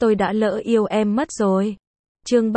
tôi đã lỡ yêu em mất rồi. Chương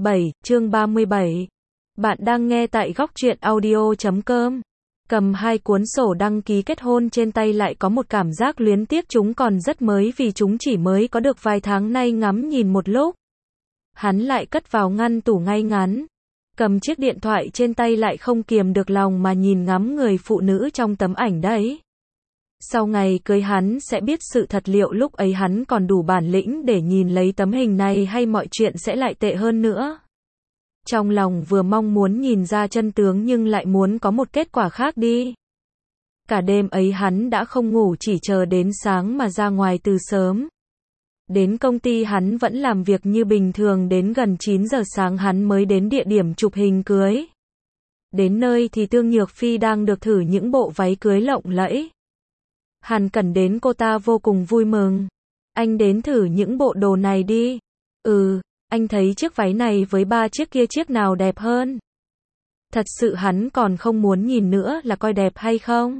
37. Bạn đang nghe tại góc truyện audio.com. Cầm hai cuốn sổ đăng ký kết hôn trên tay lại có một cảm giác luyến tiếc chúng còn rất mới vì chúng chỉ mới có được vài tháng nay ngắm nhìn một lúc. Hắn lại cất vào ngăn tủ ngay ngắn. Cầm chiếc điện thoại trên tay lại không kiềm được lòng mà nhìn ngắm người phụ nữ trong tấm ảnh đấy. Sau ngày cưới hắn sẽ biết sự thật liệu lúc ấy hắn còn đủ bản lĩnh để nhìn lấy tấm hình này hay mọi chuyện sẽ lại tệ hơn nữa. Trong lòng vừa mong muốn nhìn ra chân tướng nhưng lại muốn có một kết quả khác đi. Cả đêm ấy hắn đã không ngủ chỉ chờ đến sáng mà ra ngoài từ sớm. Đến công ty hắn vẫn làm việc như bình thường, đến gần 9 giờ sáng hắn mới đến địa điểm chụp hình cưới. Đến nơi thì Tương Nhược Phi đang được thử những bộ váy cưới lộng lẫy. Hàn Cẩn đến cô ta vô cùng vui mừng. Anh đến thử những bộ đồ này đi. Anh thấy chiếc váy này với 3 chiếc kia chiếc nào đẹp hơn? Thật sự hắn còn không muốn nhìn nữa là coi đẹp hay không.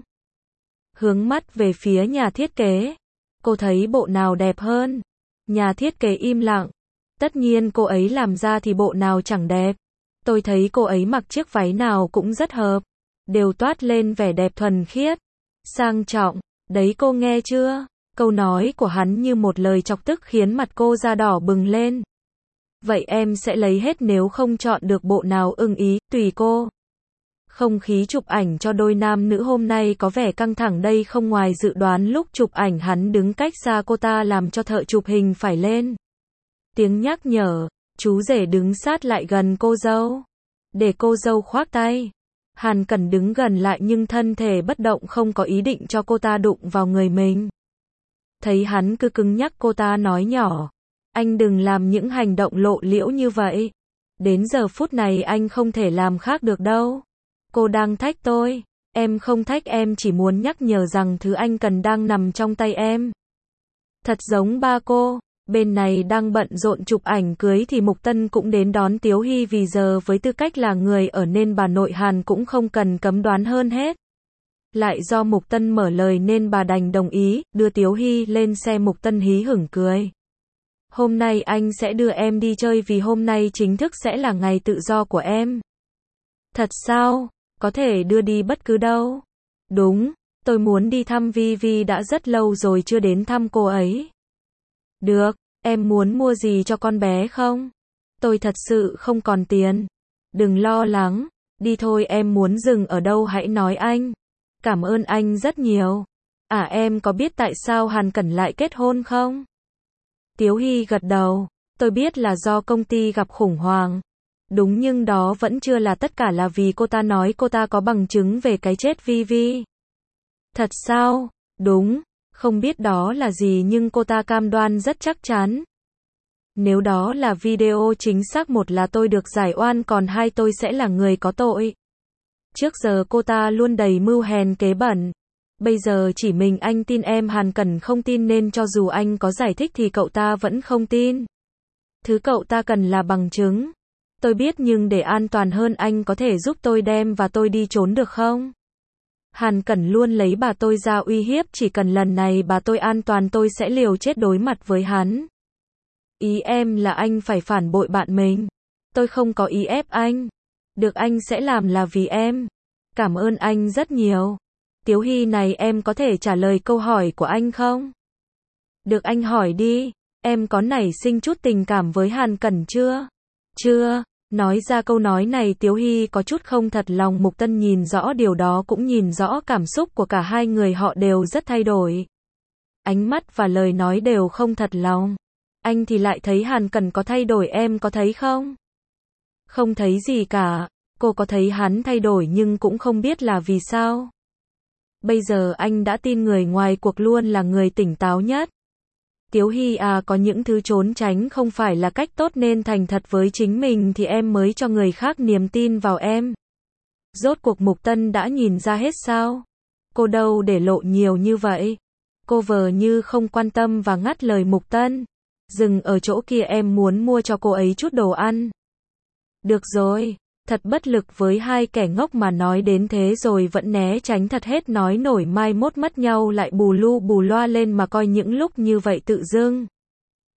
Hướng mắt về phía nhà thiết kế. Cô thấy bộ nào đẹp hơn? Nhà thiết kế im lặng. Tất nhiên cô ấy làm ra thì bộ nào chẳng đẹp. Tôi thấy cô ấy mặc chiếc váy nào cũng rất hợp. Đều toát lên vẻ đẹp thuần khiết. Sang trọng. Đấy cô nghe chưa? Câu nói của hắn như một lời chọc tức khiến mặt cô da đỏ bừng lên. Vậy em sẽ lấy hết, nếu không chọn được bộ nào ưng ý, tùy cô. Không khí chụp ảnh cho đôi nam nữ hôm nay có vẻ căng thẳng đây không ngoài dự đoán. Lúc chụp ảnh hắn đứng cách xa cô ta làm cho thợ chụp hình phải lên tiếng nhắc nhở. Chú rể đứng sát lại gần cô dâu, để cô dâu khoác tay. Hàn Cẩn đứng gần lại nhưng thân thể bất động, không có ý định cho cô ta đụng vào người mình. Thấy hắn cứ cứng nhắc, cô ta nói nhỏ. Anh đừng làm những hành động lộ liễu như vậy. Đến giờ phút này anh không thể làm khác được đâu. Cô đang thách tôi. Em không thách, em chỉ muốn nhắc nhở rằng thứ anh cần đang nằm trong tay em. Thật giống ba cô. Bên này đang bận rộn chụp ảnh cưới thì Mục Tân cũng đến đón Tiếu Hy, vì giờ với tư cách là người ở nên bà nội Hàn cũng không cần cấm đoán hơn hết. Lại do Mục Tân mở lời nên bà đành đồng ý, đưa Tiếu Hy lên xe. Mục Tân hí hửng cười. Hôm nay anh sẽ đưa em đi chơi vì hôm nay chính thức sẽ là ngày tự do của em. Thật sao? Có thể đưa đi bất cứ đâu. Đúng, tôi muốn đi thăm Vi Vi, đã rất lâu rồi chưa đến thăm cô ấy. Được, em muốn mua gì cho con bé không? Tôi thật sự không còn tiền. Đừng lo lắng, đi thôi. Em muốn dừng ở đâu hãy nói anh. Cảm ơn anh rất nhiều. Em có biết tại sao Hàn Cẩn lại kết hôn không? Tiếu Hy gật đầu. Tôi biết là do công ty gặp khủng hoảng. Đúng, nhưng đó vẫn chưa là tất cả, là vì cô ta nói cô ta có bằng chứng về cái chết Vi Vi. Thật sao? Đúng, không biết đó là gì nhưng cô ta cam đoan rất chắc chắn. Nếu đó là video chính xác, một là tôi được giải oan, còn hai tôi sẽ là người có tội. Trước giờ cô ta luôn đầy mưu hèn kế bẩn. Bây giờ chỉ mình anh tin em. Hàn Cẩn không tin nên cho dù anh có giải thích thì cậu ta vẫn không tin. Thứ cậu ta cần là bằng chứng. Tôi biết, nhưng để an toàn hơn anh có thể giúp tôi đem và tôi đi trốn được không? Hàn Cẩn luôn lấy bà tôi ra uy hiếp, chỉ cần lần này bà tôi an toàn tôi sẽ liều chết đối mặt với hắn. Ý em là anh phải phản bội bạn mình. Tôi không có ý ép anh. Được, anh sẽ làm là vì em. Cảm ơn anh rất nhiều. Tiếu Hy này, em có thể trả lời câu hỏi của anh không? Được, anh hỏi đi. Em có nảy sinh chút tình cảm với Hàn Cẩn chưa? Chưa. Nói ra câu nói này Tiếu Hy có chút không thật lòng. Mục Tân nhìn rõ điều đó, cũng nhìn rõ cảm xúc của cả hai người họ đều rất thay đổi. Ánh mắt và lời nói đều không thật lòng. Anh thì lại thấy Hàn Cẩn có thay đổi, em có thấy không? Không thấy gì cả. Cô có thấy hắn thay đổi nhưng cũng không biết là vì sao. Bây giờ anh đã tin người ngoài cuộc luôn là người tỉnh táo nhất. Tiếu Hy có những thứ trốn tránh không phải là cách tốt, nên thành thật với chính mình thì em mới cho người khác niềm tin vào em. Rốt cuộc Mục Tân đã nhìn ra hết sao? Cô đâu để lộ nhiều như vậy. Cô vờ như không quan tâm và ngắt lời Mục Tân. Dừng ở chỗ kia, em muốn mua cho cô ấy chút đồ ăn. Được rồi. Thật bất lực với hai kẻ ngốc mà nói đến thế rồi vẫn né tránh, thật hết nói nổi, mai mốt mất nhau lại bù lu bù loa lên mà coi những lúc như vậy tự dưng.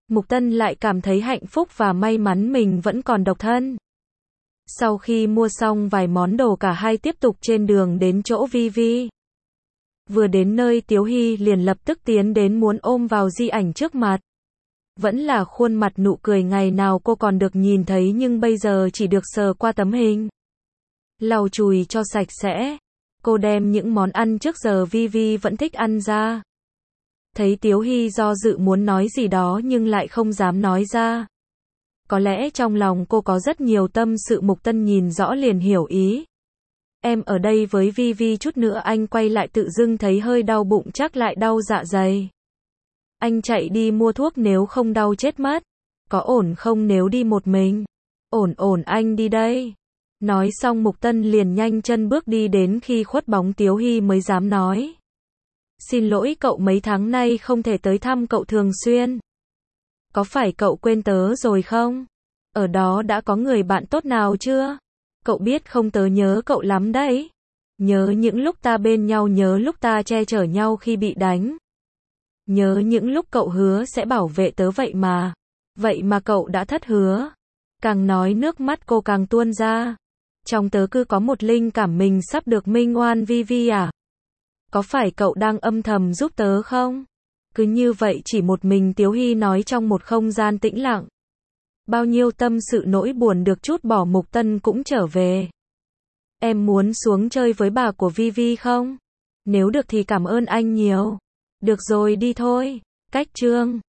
Mục Tân lại cảm thấy hạnh phúc và may mắn mình vẫn còn độc thân. Sau khi mua xong vài món đồ cả hai tiếp tục trên đường đến chỗ Vi. Vừa đến nơi Tiếu Hy liền lập tức tiến đến muốn ôm vào di ảnh trước mặt. Vẫn là khuôn mặt nụ cười ngày nào cô còn được nhìn thấy nhưng bây giờ chỉ được sờ qua tấm hình. Lau chùi cho sạch sẽ. Cô đem những món ăn trước giờ Vi vẫn thích ăn ra. Thấy Tiếu Hy do dự muốn nói gì đó nhưng lại không dám nói ra. Có lẽ trong lòng cô có rất nhiều tâm sự. Mục Tân nhìn rõ liền hiểu ý. Em ở đây với Vi chút nữa anh quay lại tự dưng thấy hơi đau bụng chắc lại đau dạ dày. Anh chạy đi mua thuốc nếu không đau chết mất. Có ổn không nếu đi một mình? Ổn anh đi đây. Nói xong Mục Tân liền nhanh chân bước đi đến khi khuất bóng Tiếu Hy mới dám nói. Xin lỗi cậu mấy tháng nay không thể tới thăm cậu thường xuyên. Có phải cậu quên tớ rồi không? Ở đó đã có người bạn tốt nào chưa? Cậu biết không tớ nhớ cậu lắm đấy. Nhớ những lúc ta bên nhau, nhớ lúc ta che chở nhau khi bị đánh. Nhớ những lúc cậu hứa sẽ bảo vệ tớ vậy mà cậu đã thất hứa. Càng nói nước mắt cô càng tuôn ra. Trong tớ cứ có một linh cảm mình sắp được minh oan Vi à? Có phải cậu đang âm thầm giúp tớ không? Cứ như vậy chỉ một mình Tiếu Hy nói trong một không gian tĩnh lặng. Bao nhiêu tâm sự nỗi buồn được trút bỏ. Mục Tân cũng trở về. Em muốn xuống chơi với bà của Vi không? Nếu được thì cảm ơn anh nhiều. Được rồi đi thôi. Cách chương